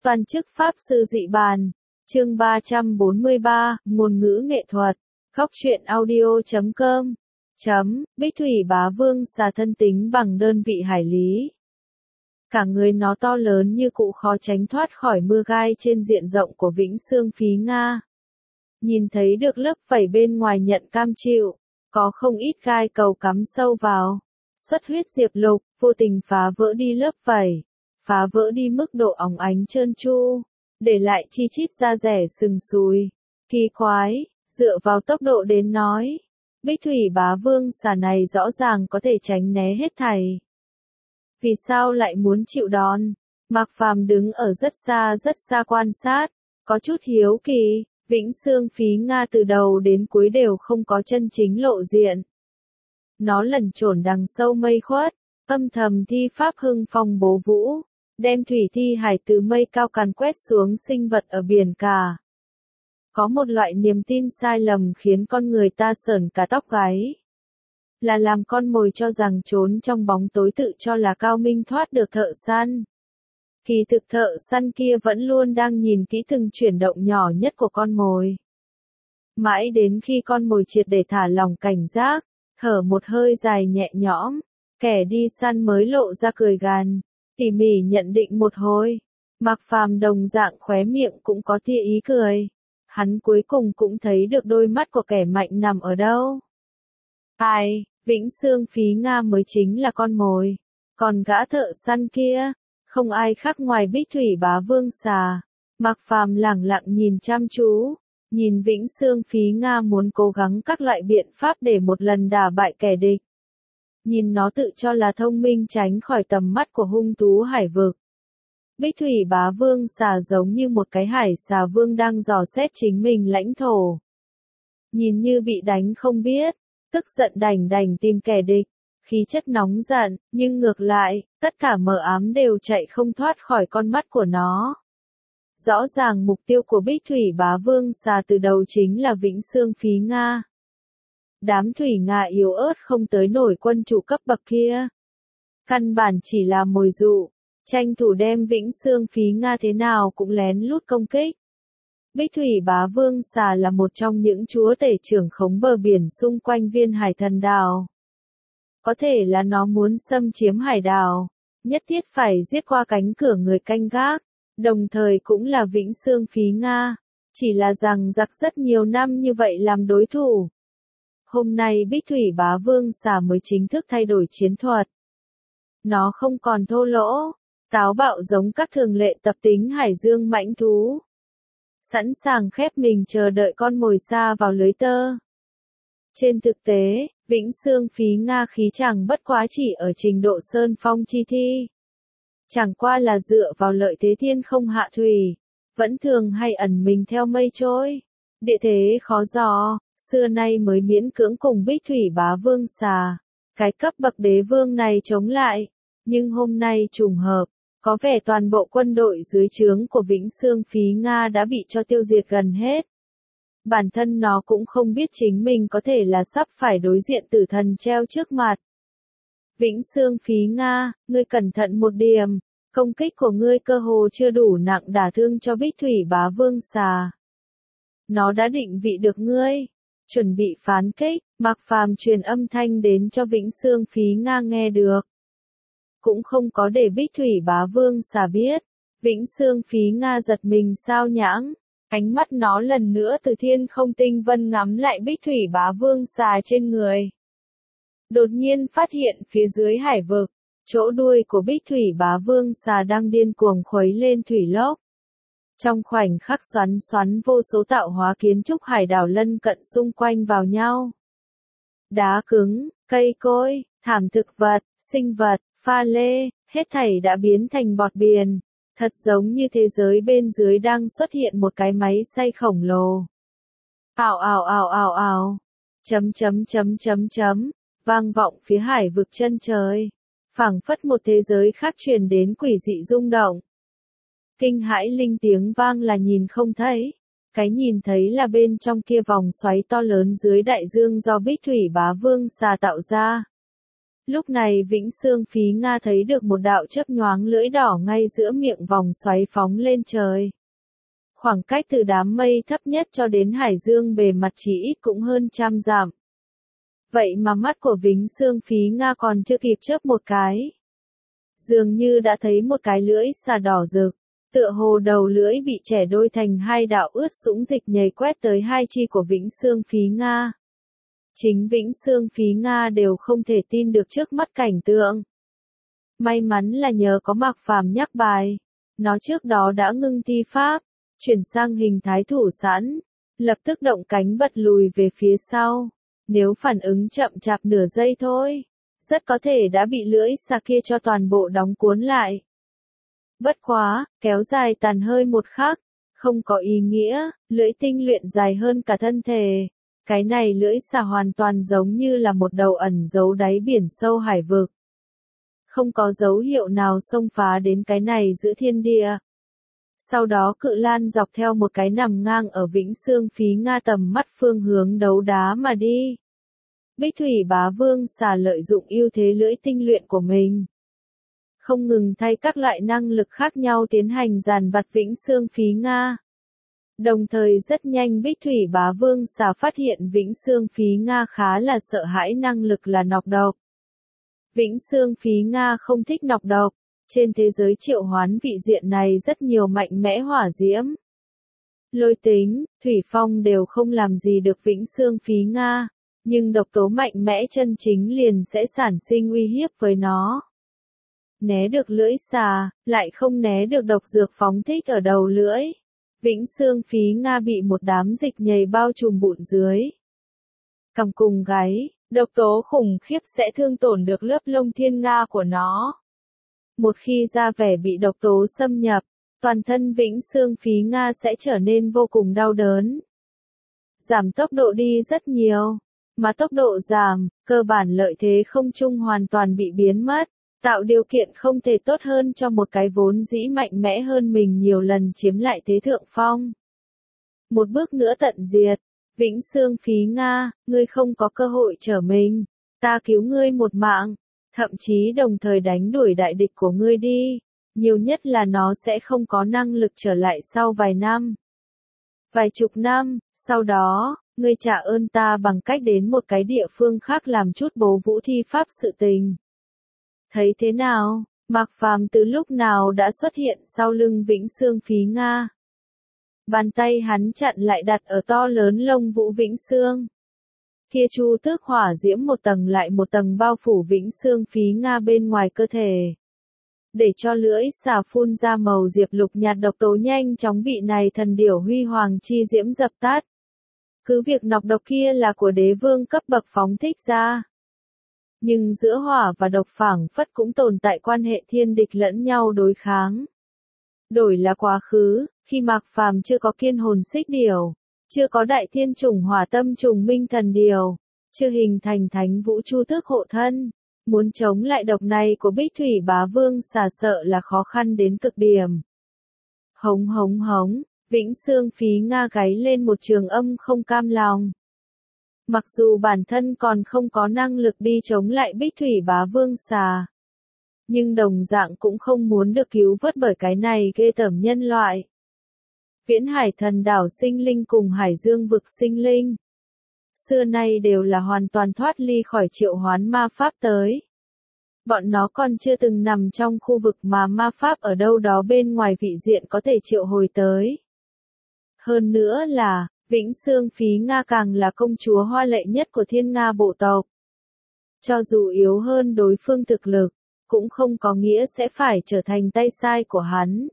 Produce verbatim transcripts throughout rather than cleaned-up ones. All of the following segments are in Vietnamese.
Toàn chức Pháp Sư Dị Bàn, chương ba trăm bốn mươi ba, ngôn ngữ nghệ thuật, khóc truyện audio chấm com, chấm, Bích Thủy Bá Vương xà thân tính bằng đơn vị hải lý. Cả người nó to lớn như cụ khó tránh thoát khỏi mưa gai trên diện rộng của Vĩnh Xương Phí Nga. Nhìn thấy được lớp vảy bên ngoài nhận cam chịu, có không ít gai cầu cắm sâu vào. Xuất huyết diệp lục, vô tình phá vỡ đi lớp vảy, phá vỡ đi mức độ óng ánh trơn tru, để lại chi chít da rẻ sừng sùi. Kỳ quái, dựa vào tốc độ đến nói, Bích Thủy Bá Vương xà này rõ ràng có thể tránh né hết thảy. Vì sao lại muốn chịu đòn? Mạc Phàm đứng ở rất xa rất xa quan sát, có chút hiếu kỳ. Vĩnh Xương Phí Nga từ đầu đến cuối đều không có chân chính lộ diện. Nó lẩn chổn đằng sâu mây khuất, âm thầm thi pháp hưng phong bố vũ, đem thủy thi hải từ mây cao càn quét xuống sinh vật ở biển cả. Có một loại niềm tin sai lầm khiến con người ta sởn cả tóc gáy. Là làm con mồi cho rằng trốn trong bóng tối tự cho là cao minh thoát được thợ săn. Kỳ thực thợ săn kia vẫn luôn đang nhìn kỹ từng chuyển động nhỏ nhất của con mồi. Mãi đến khi con mồi triệt để thả lỏng cảnh giác, thở một hơi dài nhẹ nhõm, kẻ đi săn mới lộ ra cười gằn, tỉ mỉ nhận định một hồi. Mạc Phàm đồng dạng khóe miệng cũng có tia ý cười. Hắn cuối cùng cũng thấy được đôi mắt của kẻ mạnh nằm ở đâu. Ai, Vĩnh Xương Phí Nga mới chính là con mồi. Còn gã thợ săn kia, không ai khác ngoài Bích Thủy Bá Vương xà. Mạc Phàm lẳng lặng nhìn chăm chú, nhìn Vĩnh Xương Phí Nga muốn cố gắng các loại biện pháp để một lần đả bại kẻ địch. Nhìn nó tự cho là thông minh tránh khỏi tầm mắt của hung thú hải vực. Bích Thủy Bá Vương xà giống như một cái hải xà vương đang dò xét chính mình lãnh thổ. Nhìn như bị đánh không biết, tức giận đành đành tìm kẻ địch. Khí chất nóng giận, nhưng ngược lại, tất cả mờ ám đều chạy không thoát khỏi con mắt của nó. Rõ ràng mục tiêu của Bích Thủy Bá Vương xà từ đầu chính là Vĩnh Xương Phí Nga. Đám thủy Nga yếu ớt không tới nổi quân chủ cấp bậc kia. Căn bản chỉ là mồi dụ, tranh thủ đem Vĩnh Xương Phí Nga thế nào cũng lén lút công kích. Bích Thủy Bá Vương xà là một trong những chúa tể trưởng khống bờ biển xung quanh viên hải thần đảo. Có thể là nó muốn xâm chiếm hải đảo, nhất thiết phải giết qua cánh cửa người canh gác, đồng thời cũng là Vĩnh Xương Phí Nga, chỉ là rằng giặc rất nhiều năm như vậy làm đối thủ. Hôm nay Bích Thủy Bá Vương xà mới chính thức thay đổi chiến thuật. Nó không còn thô lỗ, táo bạo giống các thường lệ tập tính hải dương mãnh thú. Sẵn sàng khép mình chờ đợi con mồi sa vào lưới tơ. Trên thực tế, Vĩnh Xương Phí Nga khí chẳng bất quá chỉ ở trình độ sơn phong chi thi. Chẳng qua là dựa vào lợi thế thiên không hạ thủy, vẫn thường hay ẩn mình theo mây trôi. Địa thế khó dò, xưa nay mới miễn cưỡng cùng Bích Thủy Bá Vương xà, cái cấp bậc đế vương này chống lại. Nhưng hôm nay trùng hợp, có vẻ toàn bộ quân đội dưới trướng của Vĩnh Xương Phí Nga đã bị cho tiêu diệt gần hết. Bản thân nó cũng không biết chính mình có thể là sắp phải đối diện tử thần treo trước mặt. Vĩnh Xương Phí Nga, ngươi cẩn thận một điểm, công kích của ngươi cơ hồ chưa đủ nặng đả thương cho Bích Thủy Bá Vương xà. Nó đã định vị được ngươi, chuẩn bị phán kích. Mạc Phàm truyền âm thanh đến cho Vĩnh Xương Phí Nga nghe được. Cũng không có để Bích Thủy Bá Vương xà biết. Vĩnh Xương Phí Nga giật mình sao nhãng. Ánh mắt nó lần nữa từ thiên không tinh vân ngắm lại Bích Thủy Bá Vương xà trên người. Đột nhiên phát hiện phía dưới hải vực, chỗ đuôi của Bích Thủy Bá Vương xà đang điên cuồng khuấy lên thủy lốc. Trong khoảnh khắc xoắn xoắn vô số tạo hóa kiến trúc hải đảo lân cận xung quanh vào nhau. Đá cứng, cây cối, thảm thực vật, sinh vật, pha lê, hết thảy đã biến thành bọt biển. Thật giống như thế giới bên dưới đang xuất hiện một cái máy xay khổng lồ. Ào ào ào ào ào. Chấm chấm chấm chấm chấm. Vang vọng phía hải vực chân trời. Phảng phất một thế giới khác truyền đến quỷ dị rung động. Kinh hãi linh tiếng vang là nhìn không thấy. Cái nhìn thấy là bên trong kia vòng xoáy to lớn dưới đại dương do Bích Thủy Bá Vương xà tạo ra. Lúc này Vĩnh Xương Phí Nga thấy được một đạo chớp nhoáng lưỡi đỏ ngay giữa miệng vòng xoáy phóng lên trời. Khoảng cách từ đám mây thấp nhất cho đến hải dương bề mặt chỉ ít cũng hơn trăm dặm. Vậy mà mắt của Vĩnh Xương Phí Nga còn chưa kịp chớp một cái. Dường như đã thấy một cái lưỡi xà đỏ rực, tựa hồ đầu lưỡi bị chẻ đôi thành hai đạo ướt sũng dịch nhảy quét tới hai chi của Vĩnh Xương Phí Nga. Chính Vĩnh Xương Phí Nga đều không thể tin được trước mắt cảnh tượng. May mắn là nhờ có Mạc Phàm nhắc bài, nó trước đó đã ngưng thi pháp, chuyển sang hình thái thủ sẵn, lập tức động cánh bật lùi về phía sau. Nếu phản ứng chậm chạp nửa giây thôi, rất có thể đã bị lưỡi xà kia cho toàn bộ đóng cuốn lại. Bất quá, kéo dài tàn hơi một khắc, không có ý nghĩa, lưỡi tinh luyện dài hơn cả thân thể. Cái này lưỡi xà hoàn toàn giống như là một đầu ẩn giấu đáy biển sâu hải vực. Không có dấu hiệu nào xông phá đến cái này giữa thiên địa. Sau đó cự lan dọc theo một cái nằm ngang ở Vĩnh Xương Phí Nga tầm mắt phương hướng đấu đá mà đi. Bích Thủy Bá Vương xà lợi dụng ưu thế lưỡi tinh luyện của mình, không ngừng thay các loại năng lực khác nhau tiến hành dàn vặt Vĩnh Xương Phí Nga. Đồng thời rất nhanh Bích Thủy Bá Vương xà phát hiện Vĩnh Xương Phí Nga khá là sợ hãi năng lực là nọc độc. Vĩnh Xương Phí Nga không thích nọc độc, trên thế giới triệu hoán vị diện này rất nhiều mạnh mẽ hỏa diễm. Lôi tính, thủy phong đều không làm gì được Vĩnh Xương Phí Nga, nhưng độc tố mạnh mẽ chân chính liền sẽ sản sinh uy hiếp với nó. Né được lưỡi xà, lại không né được độc dược phóng thích ở đầu lưỡi. Vĩnh Xương Phí Nga bị một đám dịch nhầy bao trùm bụng dưới cằm cùng gáy, độc tố khủng khiếp sẽ thương tổn được lớp lông thiên nga của nó. Một khi da vẻ bị độc tố xâm nhập, toàn thân Vĩnh Xương Phí Nga sẽ trở nên vô cùng đau đớn. Giảm tốc độ đi rất nhiều, mà tốc độ giảm, cơ bản lợi thế không trung hoàn toàn bị biến mất, tạo điều kiện không thể tốt hơn cho một cái vốn dĩ mạnh mẽ hơn mình nhiều lần chiếm lại thế thượng phong. Một bước nữa tận diệt, Vĩnh Xương Phí Nga, ngươi không có cơ hội trở mình, ta cứu ngươi một mạng, thậm chí đồng thời đánh đuổi đại địch của ngươi đi, nhiều nhất là nó sẽ không có năng lực trở lại sau vài năm. Vài chục năm, sau đó, ngươi trả ơn ta bằng cách đến một cái địa phương khác làm chút bố vũ thi pháp sự tình. Thấy thế nào, Mạc Phàm từ lúc nào đã xuất hiện sau lưng Vĩnh Xương Phí Nga. Bàn tay hắn chặn lại đặt ở to lớn lông vũ Vĩnh Xương. Kia chu tước hỏa diễm một tầng lại một tầng bao phủ Vĩnh Xương Phí Nga bên ngoài cơ thể. Để cho lưỡi xà phun ra màu diệp lục nhạt độc tố nhanh chóng bị này thần điểu huy hoàng chi diễm dập tắt. Cứ việc nọc độc kia là của đế vương cấp bậc phóng thích ra. Nhưng giữa hỏa và độc phảng phất cũng tồn tại quan hệ thiên địch lẫn nhau đối kháng. Đổi là quá khứ, khi Mạc Phàm chưa có kiên hồn xích điểu, chưa có đại thiên trùng hỏa tâm trùng minh thần điểu, chưa hình thành thánh vũ chu tước hộ thân, muốn chống lại độc này của Bích Thủy Bá Vương xà sợ là khó khăn đến cực điểm. Hống hống hống, Vĩnh Xương Phí Nga gáy lên một trường âm không cam lòng. Mặc dù bản thân còn không có năng lực đi chống lại Bích Thủy Bá Vương xà, nhưng đồng dạng cũng không muốn được cứu vớt bởi cái này ghê tởm nhân loại. Viễn Hải Thần Đảo sinh linh cùng Hải Dương vực sinh linh, xưa nay đều là hoàn toàn thoát ly khỏi triệu hoán ma pháp tới. Bọn nó còn chưa từng nằm trong khu vực mà ma pháp ở đâu đó bên ngoài vị diện có thể triệu hồi tới. Hơn nữa là, Vĩnh Xương Phí Nga càng là công chúa hoa lệ nhất của thiên Nga bộ tộc. Cho dù yếu hơn đối phương thực lực, cũng không có nghĩa sẽ phải trở thành tay sai của hắn.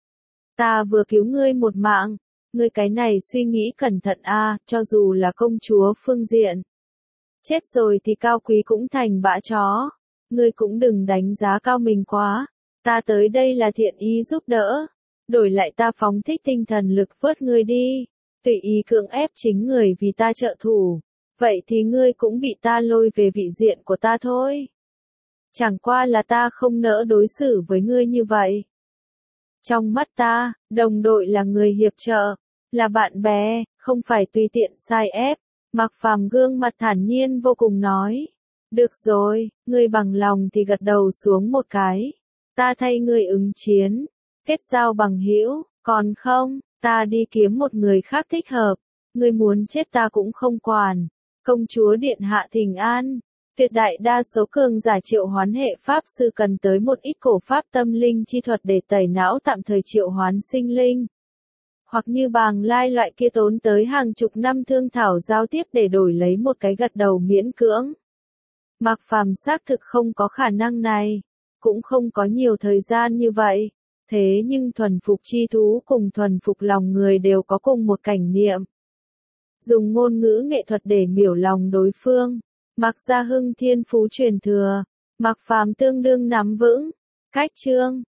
Ta vừa cứu ngươi một mạng, ngươi cái này suy nghĩ cẩn thận a, à, cho dù là công chúa phương diện. Chết rồi thì cao quý cũng thành bã chó, ngươi cũng đừng đánh giá cao mình quá, ta tới đây là thiện ý giúp đỡ, đổi lại ta phóng thích tinh thần lực vớt ngươi đi, tùy ý cưỡng ép chính người vì ta trợ thủ, vậy thì ngươi cũng bị ta lôi về vị diện của ta thôi. Chẳng qua là ta không nỡ đối xử với ngươi như vậy. Trong mắt ta, đồng đội là người hiệp trợ, là bạn bè, không phải tùy tiện sai ép. Mạc Phàm gương mặt thản nhiên vô cùng nói. Được rồi, ngươi bằng lòng thì gật đầu xuống một cái. Ta thay ngươi ứng chiến, kết giao bằng hữu, còn không, ta đi kiếm một người khác thích hợp. Ngươi muốn chết ta cũng không quản. Công chúa điện hạ thỉnh an. Tuyệt đại đa số cường giả triệu hoán hệ pháp sư cần tới một ít cổ pháp tâm linh chi thuật để tẩy não tạm thời triệu hoán sinh linh. Hoặc như Bàng Lai loại kia tốn tới hàng chục năm thương thảo giao tiếp để đổi lấy một cái gật đầu miễn cưỡng. Mạc Phàm xác thực không có khả năng này, cũng không có nhiều thời gian như vậy. Thế nhưng thuần phục chi thú cùng thuần phục lòng người đều có cùng một cảnh niệm. Dùng ngôn ngữ nghệ thuật để miểu lòng đối phương. Mạc Gia Hưng thiên phú truyền thừa, Mạc Phàm tương đương nắm vững. Cách chương